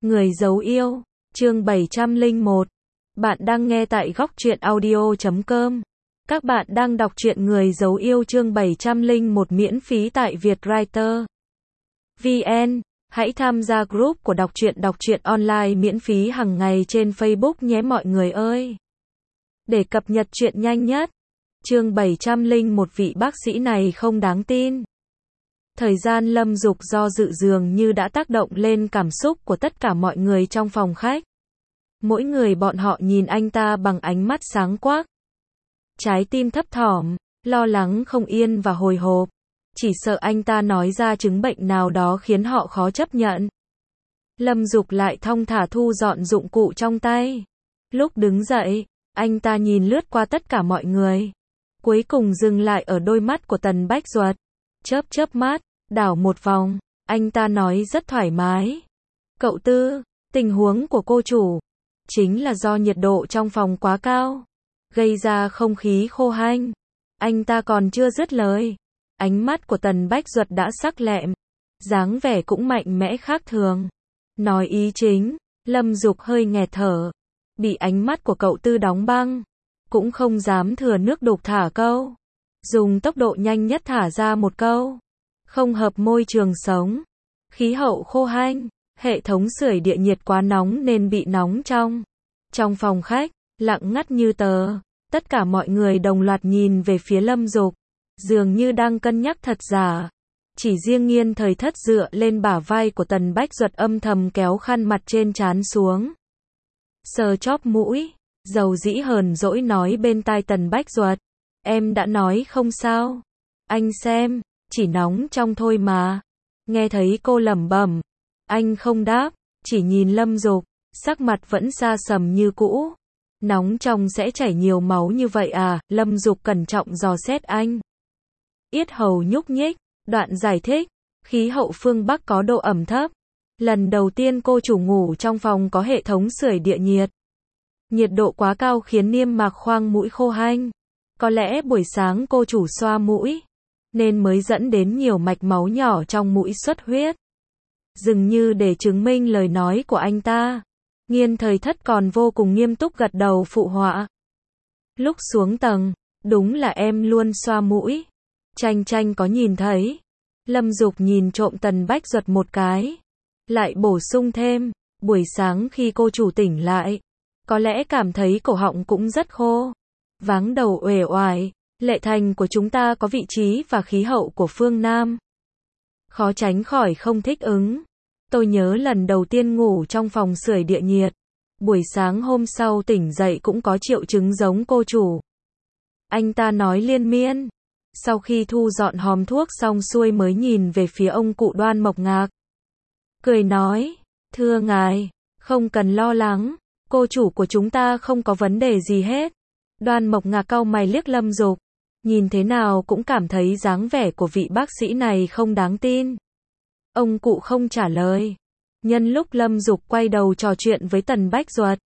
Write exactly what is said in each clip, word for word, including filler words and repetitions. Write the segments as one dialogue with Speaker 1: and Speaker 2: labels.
Speaker 1: Người giấu yêu, chương bảy trăm lẻ một. Bạn đang nghe tại góc truyện audio chấm com. Các bạn đang đọc truyện Người giấu yêu chương bảy trăm lẻ một miễn phí tại Vietwriter chấm vn. Hãy tham gia group của đọc truyện đọc truyện online miễn phí hàng ngày trên Facebook nhé mọi người ơi. Để cập nhật truyện nhanh nhất. Chương bảy trăm lẻ một vị bác sĩ này không đáng tin. Thời gian Lâm Dục do dự dường như đã tác động lên cảm xúc của tất cả mọi người trong phòng khách. Mỗi người bọn họ nhìn anh ta bằng ánh mắt sáng quắc. Trái tim thấp thỏm, lo lắng không yên và hồi hộp. Chỉ sợ anh ta nói ra chứng bệnh nào đó khiến họ khó chấp nhận. Lâm Dục lại thong thả thu dọn dụng cụ trong tay. Lúc đứng dậy, anh ta nhìn lướt qua tất cả mọi người. Cuối cùng dừng lại ở đôi mắt của Tần Bách Duật. Chớp chớp mắt, đảo một vòng, anh ta nói rất thoải mái. Cậu Tư, tình huống của cô chủ, chính là do nhiệt độ trong phòng quá cao, gây ra không khí khô hanh. Anh ta còn chưa dứt lời. Ánh mắt của Tần Bách Duật đã sắc lẹm, dáng vẻ cũng mạnh mẽ khác thường. Nói ý chính, Lâm Dục hơi nghẹt thở, bị ánh mắt của cậu Tư đóng băng, cũng không dám thừa nước đục thả câu. Dùng tốc độ nhanh nhất thả ra một câu. Không hợp môi trường sống. Khí hậu khô hanh, hệ thống sưởi địa nhiệt quá nóng nên bị nóng trong. Trong phòng khách, lặng ngắt như tờ, tất cả mọi người đồng loạt nhìn về phía Lâm Dục, dường như đang cân nhắc thật giả. Chỉ riêng Nghiên Thời Thất dựa lên bả vai của Tần Bách Duật âm thầm kéo khăn mặt trên trán xuống. Sờ chóp mũi, dầu dĩ hờn dỗi nói bên tai Tần Bách Duật. Em đã nói không sao. Anh xem, chỉ nóng trong thôi mà. Nghe thấy cô lẩm bẩm, anh không đáp, chỉ nhìn Lâm Dục, sắc mặt vẫn xa sầm như cũ. Nóng trong sẽ chảy nhiều máu như vậy à? Lâm Dục cẩn trọng dò xét anh. Yết hầu nhúc nhích, đoạn giải thích, khí hậu phương Bắc có độ ẩm thấp. Lần đầu tiên cô chủ ngủ trong phòng có hệ thống sưởi địa nhiệt. Nhiệt độ quá cao khiến niêm mạc khoang mũi khô hanh. Có lẽ buổi sáng cô chủ xoa mũi, nên mới dẫn đến nhiều mạch máu nhỏ trong mũi xuất huyết. Dường như để chứng minh lời nói của anh ta, Nghiên Thời Thất còn vô cùng nghiêm túc gật đầu phụ họa. Lúc xuống tầng, đúng là em luôn xoa mũi. Tranh tranh có nhìn thấy. Lâm Dục nhìn trộm Tần Bách Duật một cái. Lại bổ sung thêm, buổi sáng khi cô chủ tỉnh lại, có lẽ cảm thấy cổ họng cũng rất khô. Váng đầu uể oải, Lệ Thành của chúng ta có vị trí và khí hậu của phương Nam. Khó tránh khỏi không thích ứng. Tôi nhớ lần đầu tiên ngủ trong phòng sưởi địa nhiệt. Buổi sáng hôm sau tỉnh dậy cũng có triệu chứng giống cô chủ. Anh ta nói liên miên. Sau khi thu dọn hòm thuốc xong xuôi mới nhìn về phía ông cụ Đoan Mộc Ngạc. Cười nói, thưa ngài, không cần lo lắng, cô chủ của chúng ta không có vấn đề gì hết. Đoan Mộc Ngạc cau mày liếc Lâm Dục, nhìn thế nào cũng cảm thấy dáng vẻ của vị bác sĩ này không đáng tin. Ông cụ không trả lời. Nhân lúc Lâm Dục quay đầu trò chuyện với Tần Bách Duật,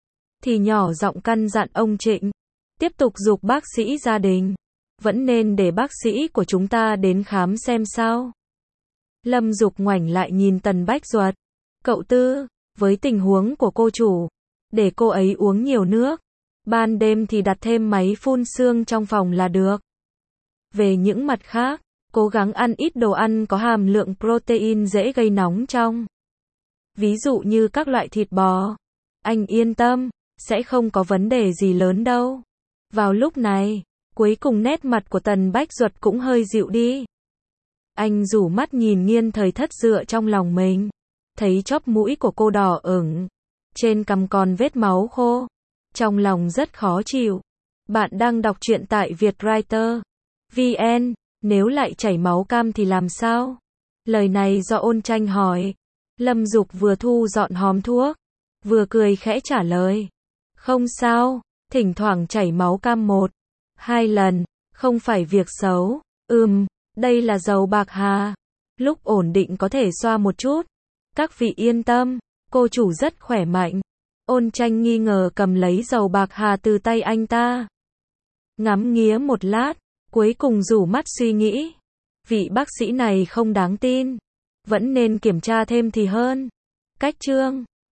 Speaker 1: thì nhỏ giọng căn dặn ông Trịnh, tiếp tục giục bác sĩ gia đình, vẫn nên để bác sĩ của chúng ta đến khám xem sao. Lâm Dục ngoảnh lại nhìn Tần Bách Duật, cậu Tư, với tình huống của cô chủ, để cô ấy uống nhiều nước. Ban đêm thì đặt thêm máy phun sương trong phòng là được. Về những mặt khác, cố gắng ăn ít đồ ăn có hàm lượng protein dễ gây nóng trong. Ví dụ như các loại thịt bò. Anh yên tâm, sẽ không có vấn đề gì lớn đâu. Vào lúc này, cuối cùng nét mặt của Tần Bách Duật cũng hơi dịu đi. Anh rủ mắt nhìn Nghiên Thời Thất dựa trong lòng mình. Thấy chóp mũi của cô đỏ ửng. Trên cằm còn vết máu khô. Trong lòng rất khó chịu. Bạn đang đọc truyện tại Vietwriter chấm vn. Nếu lại chảy máu cam thì làm sao? Lời này do Ôn Tranh hỏi. Lâm Dục vừa thu dọn hòm thuốc, vừa cười khẽ trả lời. Không sao, thỉnh thoảng chảy máu cam một, hai lần, không phải việc xấu. Ừm, đây là dầu bạc hà. Lúc ổn định có thể xoa một chút. Các vị yên tâm, cô chủ rất khỏe mạnh. Ôn Tranh nghi ngờ cầm lấy dầu bạc hà từ tay anh ta. Ngắm nghía một lát, cuối cùng rủ mắt suy nghĩ. Vị bác sĩ này không đáng tin. Vẫn nên kiểm tra thêm thì hơn. Cách chương